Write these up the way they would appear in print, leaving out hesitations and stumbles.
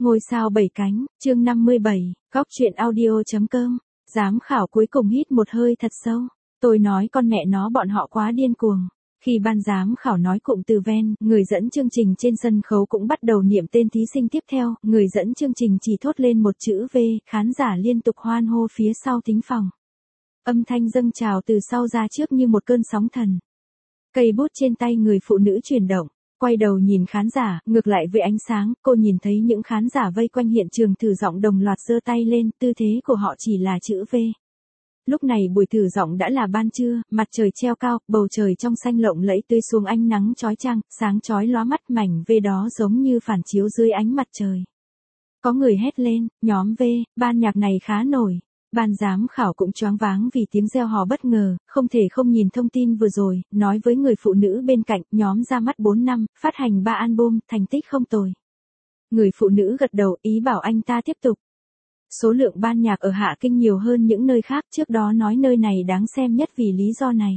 Ngôi sao bảy cánh, chương 57, góc truyện audio.com. Giám khảo cuối cùng hít một hơi thật sâu. Tôi nói con mẹ nó bọn họ quá điên cuồng. Khi ban giám khảo nói cụm từ ven, người dẫn chương trình trên sân khấu cũng bắt đầu niệm tên thí sinh tiếp theo, người dẫn chương trình chỉ thốt lên một chữ V, khán giả liên tục hoan hô phía sau thính phòng. Âm thanh dâng trào từ sau ra trước như một cơn sóng thần. Cây bút trên tay người phụ nữ chuyển động. Quay đầu nhìn khán giả, ngược lại với ánh sáng, cô nhìn thấy những khán giả vây quanh hiện trường thử giọng đồng loạt giơ tay lên, tư thế của họ chỉ là chữ V. Lúc này buổi thử giọng đã là ban trưa, mặt trời treo cao, bầu trời trong xanh lộng lẫy tươi xuống ánh nắng chói chang, sáng chói lóa mắt, mảnh V đó giống như phản chiếu dưới ánh mặt trời. Có người hét lên, nhóm V, ban nhạc này khá nổi. Ban giám khảo cũng choáng váng vì tiếng reo hò bất ngờ, không thể không nhìn thông tin vừa rồi, nói với người phụ nữ bên cạnh, nhóm ra mắt 4 năm, phát hành 3 album, thành tích không tồi. Người phụ nữ gật đầu, ý bảo anh ta tiếp tục. Số lượng ban nhạc ở Hạ Kinh nhiều hơn những nơi khác, trước đó nói nơi này đáng xem nhất vì lý do này.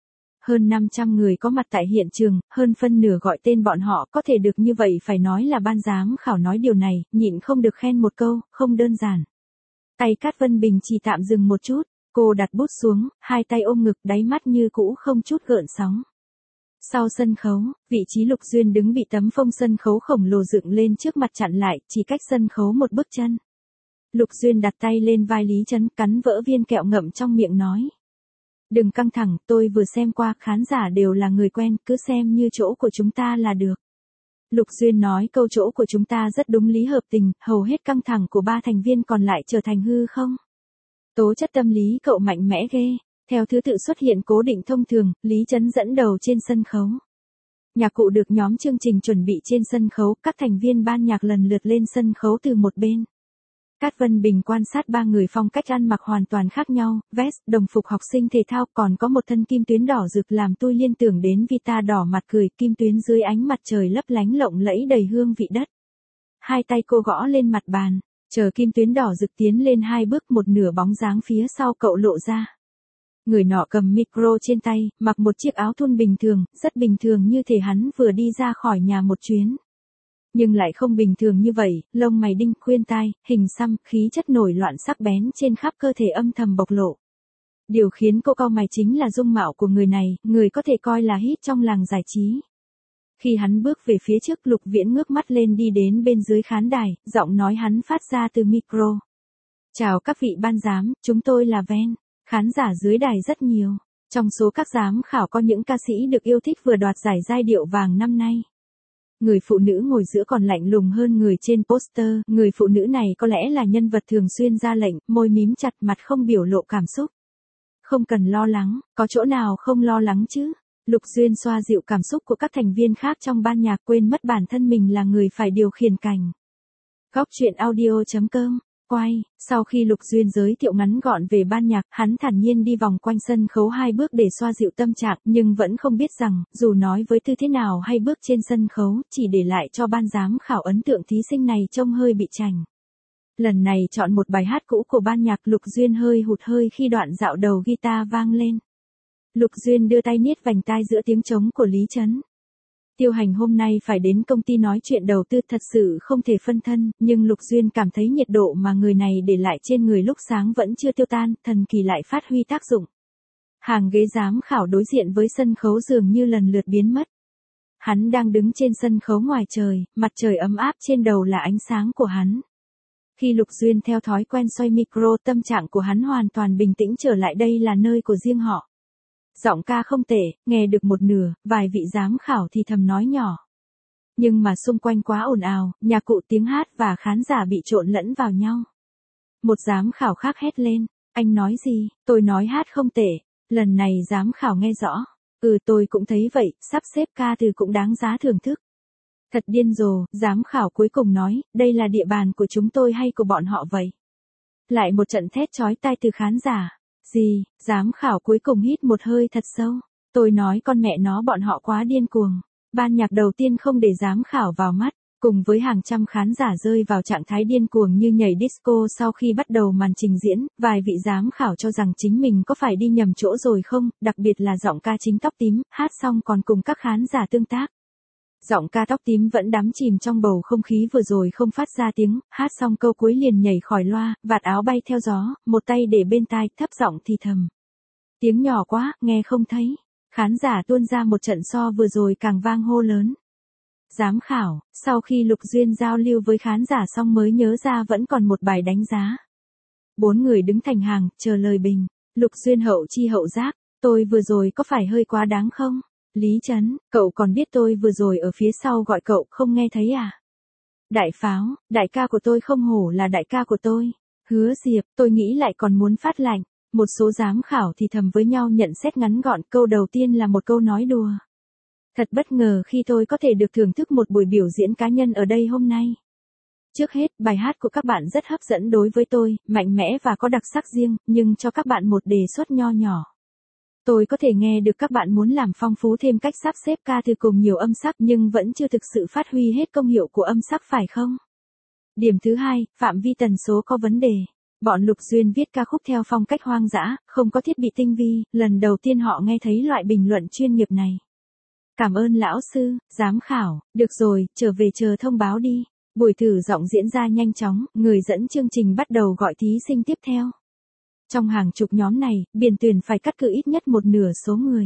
Hơn 500 người có mặt tại hiện trường, hơn phân nửa gọi tên bọn họ, có thể được như vậy phải nói là ban giám khảo nói điều này, nhịn không được khen một câu, không đơn giản. Tay Cát Vân Bình chỉ tạm dừng một chút, cô đặt bút xuống, hai tay ôm ngực, đáy mắt như cũ không chút gợn sóng. Sau sân khấu, vị trí Lục Duyên đứng bị tấm phông sân khấu khổng lồ dựng lên trước mặt chặn lại, chỉ cách sân khấu một bước chân. Lục Duyên đặt tay lên vai Lý Trấn, cắn vỡ viên kẹo ngậm trong miệng nói. Đừng căng thẳng, tôi vừa xem qua, khán giả đều là người quen, cứ xem như chỗ của chúng ta là được. Lục Duyên nói câu chỗ của chúng ta rất đúng lý hợp tình, hầu hết căng thẳng của 3 thành viên còn lại trở thành hư không. Tố chất tâm lý cậu mạnh mẽ ghê, theo thứ tự xuất hiện cố định thông thường, Lý Trấn dẫn đầu trên sân khấu. Nhạc cụ được nhóm chương trình chuẩn bị trên sân khấu, các thành viên ban nhạc lần lượt lên sân khấu từ một bên. Cát Vân Bình quan sát 3 người phong cách ăn mặc hoàn toàn khác nhau, vest, đồng phục học sinh thể thao, còn có một thân kim tuyến đỏ rực làm tôi liên tưởng đến Vita đỏ mặt cười, kim tuyến dưới ánh mặt trời lấp lánh lộng lẫy đầy hương vị đất. Hai tay cô gõ lên mặt bàn, chờ kim tuyến đỏ rực tiến lên 2 bước, một nửa bóng dáng phía sau cậu lộ ra. Người nọ cầm micro trên tay, mặc một chiếc áo thun bình thường, rất bình thường như thể hắn vừa đi ra khỏi nhà một chuyến. Nhưng lại không bình thường như vậy, lông mày đinh, khuyên tai, hình xăm, khí chất nổi loạn sắc bén trên khắp cơ thể âm thầm bộc lộ. Điều khiến cô cau mày chính là dung mạo của người này, người có thể coi là hit trong làng giải trí. Khi hắn bước về phía trước, Lục Viễn ngước mắt lên đi đến bên dưới khán đài, giọng nói hắn phát ra từ micro. Chào các vị ban giám, chúng tôi là Ven. Khán giả dưới đài rất nhiều. Trong số các giám khảo có những ca sĩ được yêu thích vừa đoạt giải giai điệu vàng năm nay. Người phụ nữ ngồi giữa còn lạnh lùng hơn người trên poster, người phụ nữ này có lẽ là nhân vật thường xuyên ra lệnh, môi mím chặt, mặt không biểu lộ cảm xúc. Không cần lo lắng, có chỗ nào không lo lắng chứ? Lục Duyên xoa dịu cảm xúc của các thành viên khác trong ban nhạc, quên mất bản thân mình là người phải điều khiển cảnh. Góc truyện audio.com. Quay, sau khi Lục Duyên giới thiệu ngắn gọn về ban nhạc, hắn thản nhiên đi vòng quanh sân khấu 2 bước để xoa dịu tâm trạng, nhưng vẫn không biết rằng, dù nói với tư thế nào hay bước trên sân khấu, chỉ để lại cho ban giám khảo ấn tượng thí sinh này trông hơi bị chảnh. Lần này chọn một bài hát cũ của ban nhạc, Lục Duyên hơi hụt hơi khi đoạn dạo đầu guitar vang lên. Lục Duyên đưa tay niết vành tai giữa tiếng trống của Lý Trấn. Tiêu Hành hôm nay phải đến công ty nói chuyện đầu tư, thật sự không thể phân thân, nhưng Lục Duyên cảm thấy nhiệt độ mà người này để lại trên người lúc sáng vẫn chưa tiêu tan, thần kỳ lại phát huy tác dụng. Hàng ghế giám khảo đối diện với sân khấu dường như lần lượt biến mất. Hắn đang đứng trên sân khấu ngoài trời, mặt trời ấm áp trên đầu là ánh sáng của hắn. Khi Lục Duyên theo thói quen xoay micro, tâm trạng của hắn hoàn toàn bình tĩnh trở lại, đây là nơi của riêng họ. Giọng ca không tệ, nghe được một nửa, vài vị giám khảo thì thầm nói nhỏ. Nhưng mà xung quanh quá ồn ào, nhạc cụ, tiếng hát và khán giả bị trộn lẫn vào nhau. Một giám khảo khác hét lên, anh nói gì? Tôi nói hát không tệ. Lần này giám khảo nghe rõ. Tôi cũng thấy vậy, sắp xếp ca từ cũng đáng giá thưởng thức. Thật điên rồ, giám khảo cuối cùng nói, đây là địa bàn của chúng tôi hay của bọn họ vậy? Lại một trận thét chói tai từ khán giả. Gì? Giám khảo cuối cùng hít một hơi thật sâu. Tôi nói con mẹ nó bọn họ quá điên cuồng. Ban nhạc đầu tiên không để giám khảo vào mắt, cùng với hàng trăm khán giả rơi vào trạng thái điên cuồng như nhảy disco sau khi bắt đầu màn trình diễn, vài vị giám khảo cho rằng chính mình có phải đi nhầm chỗ rồi không, đặc biệt là giọng ca chính tóc tím, hát xong còn cùng các khán giả tương tác. Giọng ca tóc tím vẫn đắm chìm trong bầu không khí vừa rồi không phát ra tiếng, hát xong câu cuối liền nhảy khỏi loa, vạt áo bay theo gió, một tay để bên tai, thấp giọng thì thầm. Tiếng nhỏ quá, nghe không thấy. Khán giả tuôn ra một trận so vừa rồi càng vang hô lớn. Giám khảo, sau khi Lục Duyên giao lưu với khán giả xong mới nhớ ra vẫn còn một bài đánh giá. 4 người đứng thành hàng, chờ lời bình. Lục Duyên hậu chi hậu giác, tôi vừa rồi có phải hơi quá đáng không? Lý Trấn, cậu còn biết tôi vừa rồi ở phía sau gọi cậu không nghe thấy à? Đại Pháo, đại ca của tôi không hổ là đại ca của tôi. Hứa Diệp, tôi nghĩ lại còn muốn phát lạnh. Một số giám khảo thì thầm với nhau nhận xét ngắn gọn, câu đầu tiên là một câu nói đùa. Thật bất ngờ khi tôi có thể được thưởng thức một buổi biểu diễn cá nhân ở đây hôm nay. Trước hết, bài hát của các bạn rất hấp dẫn đối với tôi, mạnh mẽ và có đặc sắc riêng, nhưng cho các bạn một đề xuất nho nhỏ. Tôi có thể nghe được các bạn muốn làm phong phú thêm cách sắp xếp ca từ cùng nhiều âm sắc nhưng vẫn chưa thực sự phát huy hết công hiệu của âm sắc phải không? Điểm thứ hai, phạm vi tần số có vấn đề. Bọn Lục Duyên viết ca khúc theo phong cách hoang dã, không có thiết bị tinh vi, lần đầu tiên họ nghe thấy loại bình luận chuyên nghiệp này. Cảm ơn lão sư, giám khảo, được rồi, trở về chờ thông báo đi. Buổi thử giọng diễn ra nhanh chóng, người dẫn chương trình bắt đầu gọi thí sinh tiếp theo. Trong hàng chục nhóm này, biên tuyển phải cắt cử ít nhất một nửa số người.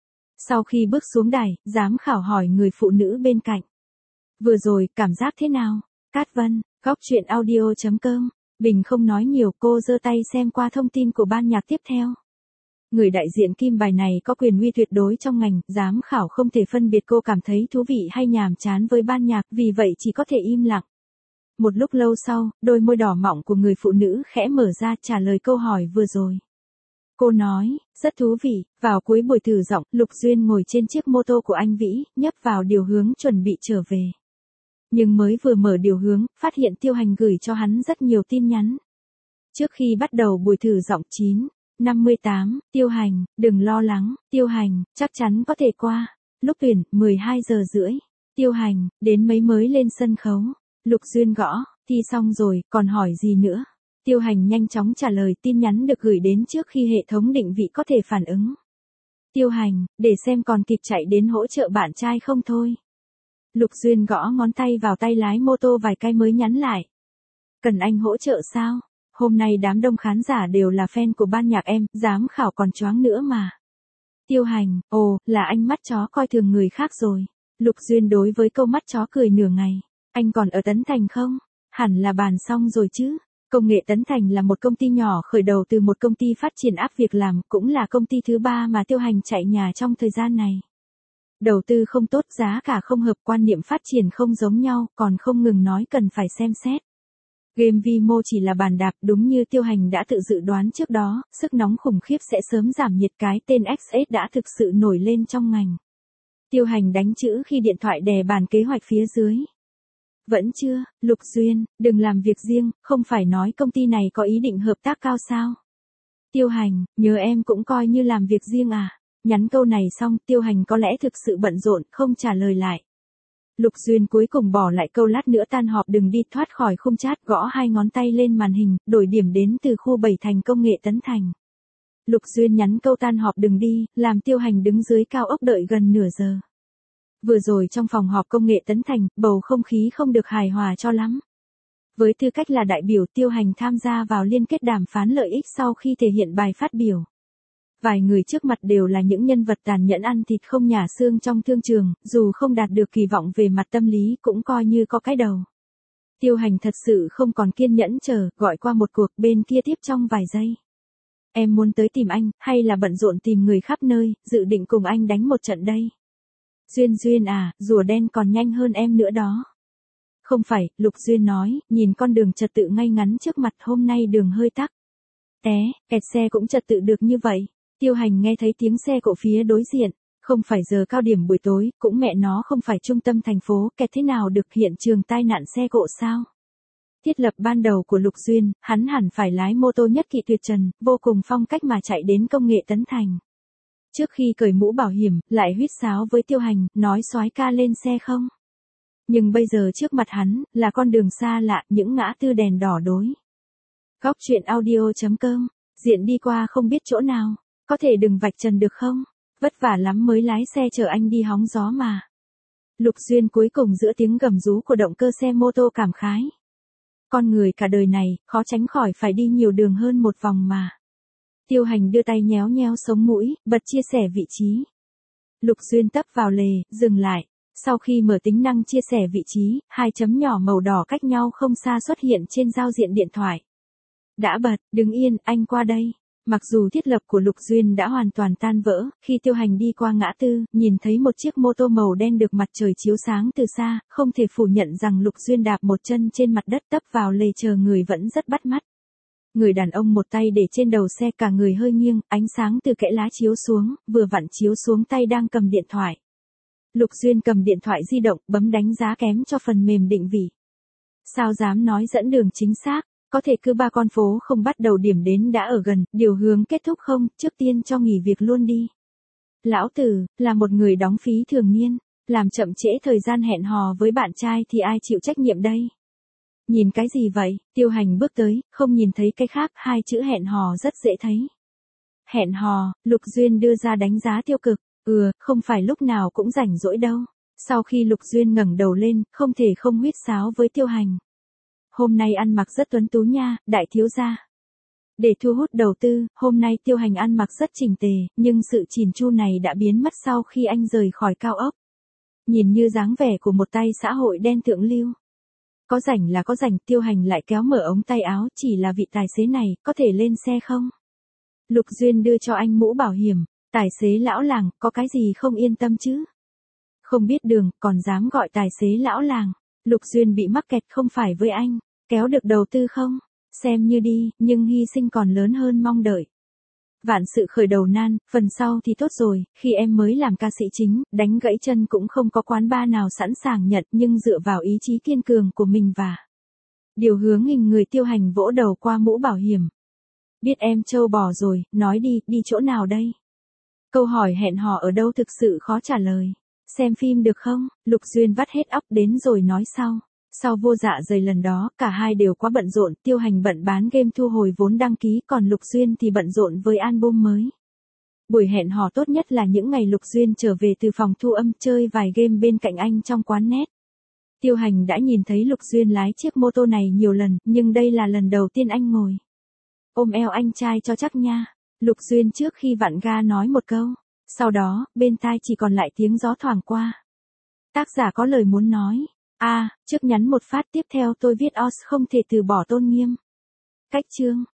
Sau khi bước xuống đài, giám khảo hỏi người phụ nữ bên cạnh. Vừa rồi, cảm giác thế nào? Cát Vân, góc chuyện audio.com. Bình không nói nhiều, cô giơ tay xem qua thông tin của ban nhạc tiếp theo. Người đại diện kim bài này có quyền uy tuyệt đối trong ngành, giám khảo không thể phân biệt cô cảm thấy thú vị hay nhàm chán với ban nhạc, vì vậy chỉ có thể im lặng. Một lúc lâu sau, đôi môi đỏ mọng của người phụ nữ khẽ mở ra trả lời câu hỏi vừa rồi. Cô nói, rất thú vị, vào cuối buổi thử giọng, Lục Duyên ngồi trên chiếc mô tô của anh Vĩ, nhấp vào điều hướng chuẩn bị trở về. Nhưng mới vừa mở điều hướng, phát hiện Tiêu Hành gửi cho hắn rất nhiều tin nhắn. Trước khi bắt đầu buổi thử giọng 9:58, Tiêu Hành, đừng lo lắng, Tiêu Hành, chắc chắn có thể qua. Lúc tuyển, 12:30. Tiêu Hành, đến mấy mới lên sân khấu. Lục Duyên gõ, thi xong rồi, còn hỏi gì nữa? Tiêu Hành nhanh chóng trả lời tin nhắn được gửi đến trước khi hệ thống định vị có thể phản ứng. Tiêu Hành, để xem còn kịp chạy đến hỗ trợ bạn trai không thôi. Lục Duyên gõ ngón tay vào tay lái mô tô vài cái mới nhắn lại. Cần anh hỗ trợ sao? Hôm nay đám đông khán giả đều là fan của ban nhạc em, giám khảo còn choáng nữa mà. Tiêu Hành, ồ, là anh mắt chó coi thường người khác rồi. Lục Duyên đối với câu mắt chó cười nửa ngày. Anh còn ở Tấn Thành không? Hẳn là bàn xong rồi chứ. Công nghệ Tấn Thành là một công ty nhỏ khởi đầu từ một công ty phát triển app việc làm, cũng là công ty thứ 3 mà Tiêu Hành chạy nhà trong thời gian này. Đầu tư không tốt, giá cả không hợp, quan niệm phát triển không giống nhau, còn không ngừng nói cần phải xem xét. Game Vimo chỉ là bàn đạp, đúng như Tiêu Hành đã tự dự đoán trước đó, sức nóng khủng khiếp sẽ sớm giảm nhiệt, cái tên XS đã thực sự nổi lên trong ngành. Tiêu Hành đánh chữ khi điện thoại đè bàn kế hoạch phía dưới. Vẫn chưa, Lục Duyên, đừng làm việc riêng, không phải nói công ty này có ý định hợp tác cao sao? Tiêu Hành, nhớ em cũng coi như làm việc riêng à? Nhắn câu này xong, Tiêu Hành có lẽ thực sự bận rộn, không trả lời lại. Lục Duyên cuối cùng bỏ lại câu lát nữa tan họp đừng đi, thoát khỏi khung chat, gõ 2 ngón tay lên màn hình, đổi điểm đến từ khu 7 thành công nghệ Tấn Thành. Lục Duyên nhắn câu tan họp đừng đi, làm Tiêu Hành đứng dưới cao ốc đợi gần nửa giờ. Vừa rồi trong phòng họp công nghệ Tấn Thành, bầu không khí không được hài hòa cho lắm. Với tư cách là đại biểu, Tiêu Hành tham gia vào liên kết đàm phán lợi ích sau khi thể hiện bài phát biểu. Vài người trước mặt đều là những nhân vật tàn nhẫn ăn thịt không nhả xương trong thương trường, dù không đạt được kỳ vọng về mặt tâm lý cũng coi như có cái đầu. Tiêu Hành thật sự không còn kiên nhẫn chờ, gọi qua một cuộc, bên kia tiếp trong vài giây. Em muốn tới tìm anh, hay là bận rộn tìm người khắp nơi, dự định cùng anh đánh một trận đây? Duyên à, rùa đen còn nhanh hơn em nữa đó. Không phải, Lục Duyên nói, nhìn con đường trật tự ngay ngắn trước mặt, hôm nay đường hơi tắc. Kẹt xe cũng trật tự được như vậy. Tiêu Hành nghe thấy tiếng xe cộ phía đối diện, không phải giờ cao điểm buổi tối, cũng mẹ nó không phải trung tâm thành phố, kẹt thế nào được, hiện trường tai nạn xe cộ sao? Thiết lập ban đầu của Lục Duyên, hắn hẳn phải lái mô tô nhất kỵ tuyệt trần, vô cùng phong cách mà chạy đến công nghệ Tấn Thành. Trước khi cởi mũ bảo hiểm, lại huýt sáo với Tiêu Hành, nói soái ca lên xe không? Nhưng bây giờ trước mặt hắn, là con đường xa lạ, những ngã tư đèn đỏ đối. Góc chuyện audio.com, diện đi qua không biết chỗ nào, có thể đừng vạch trần được không? Vất vả lắm mới lái xe chở anh đi hóng gió mà. Lục Duyên cuối cùng giữa tiếng gầm rú của động cơ xe mô tô cảm khái. Con người cả đời này, khó tránh khỏi phải đi nhiều đường hơn một vòng mà. Tiêu Hành đưa tay nhéo nhéo sống mũi, bật chia sẻ vị trí. Lục Duyên tấp vào lề, dừng lại. Sau khi mở tính năng chia sẻ vị trí, hai chấm nhỏ màu đỏ cách nhau không xa xuất hiện trên giao diện điện thoại. Đã bật, đứng yên, anh qua đây. Mặc dù thiết lập của Lục Duyên đã hoàn toàn tan vỡ, khi Tiêu Hành đi qua ngã tư, nhìn thấy một chiếc mô tô màu đen được mặt trời chiếu sáng từ xa, không thể phủ nhận rằng Lục Duyên đạp một chân trên mặt đất tấp vào lề chờ người vẫn rất bắt mắt. Người đàn ông một tay để trên đầu xe, cả người hơi nghiêng, ánh sáng từ kẽ lá chiếu xuống, vừa vặn chiếu xuống tay đang cầm điện thoại. Lục Duyên cầm điện thoại di động, bấm đánh giá kém cho phần mềm định vị. Sao dám nói dẫn đường chính xác, có thể cứ 3 con phố không bắt đầu điểm đến đã ở gần, điều hướng kết thúc không, trước tiên cho nghỉ việc luôn đi. Lão tử, là một người đóng phí thường niên, làm chậm trễ thời gian hẹn hò với bạn trai thì ai chịu trách nhiệm đây? Nhìn cái gì vậy? Tiêu Hành bước tới, không nhìn thấy cái khác, hai chữ hẹn hò rất dễ thấy. Hẹn hò, Lục Duyên đưa ra đánh giá tiêu cực. Không phải lúc nào cũng rảnh rỗi đâu. Sau khi Lục Duyên ngẩng đầu lên, không thể không huýt sáo với Tiêu Hành. Hôm nay ăn mặc rất tuấn tú nha, đại thiếu gia. Để thu hút đầu tư, hôm nay Tiêu Hành ăn mặc rất chỉnh tề, nhưng sự chỉn chu này đã biến mất sau khi anh rời khỏi cao ốc. Nhìn như dáng vẻ của một tay xã hội đen thượng lưu. Có rảnh là có rảnh, Tiêu Hành lại kéo mở ống tay áo, chỉ là vị tài xế này, có thể lên xe không? Lục Duyên đưa cho anh mũ bảo hiểm. Tài xế lão làng, có cái gì không yên tâm chứ? Không biết đường, còn dám gọi tài xế lão làng. Lục Duyên bị mắc kẹt không phải với anh. Kéo được đầu tư không? Xem như đi, nhưng hy sinh còn lớn hơn mong đợi. Vạn sự khởi đầu nan, phần sau thì tốt rồi, khi em mới làm ca sĩ chính, đánh gãy chân cũng không có quán bar nào sẵn sàng nhận, nhưng dựa vào ý chí kiên cường của mình và điều hướng hình người, Tiêu Hành vỗ đầu qua mũ bảo hiểm. Biết em trâu bò rồi, nói đi chỗ nào đây? Câu hỏi hẹn hò ở đâu thực sự khó trả lời. Xem phim được không? Lục Duyên vắt hết óc đến rồi nói sau. Sau vô dạ dày lần đó, cả hai đều quá bận rộn, Tiêu Hành bận bán game thu hồi vốn đăng ký, còn Lục Duyên thì bận rộn với album mới. Buổi hẹn hò tốt nhất là những ngày Lục Duyên trở về từ phòng thu âm, chơi vài game bên cạnh anh trong quán net. Tiêu Hành đã nhìn thấy Lục Duyên lái chiếc mô tô này nhiều lần, nhưng đây là lần đầu tiên anh ngồi. Ôm eo anh trai cho chắc nha. Lục Duyên trước khi vặn ga nói một câu. Sau đó, bên tai chỉ còn lại tiếng gió thoảng qua. Tác giả có lời muốn nói. Trước nhắn một phát tiếp theo tôi viết os không thể từ bỏ tôn nghiêm. Cách chương.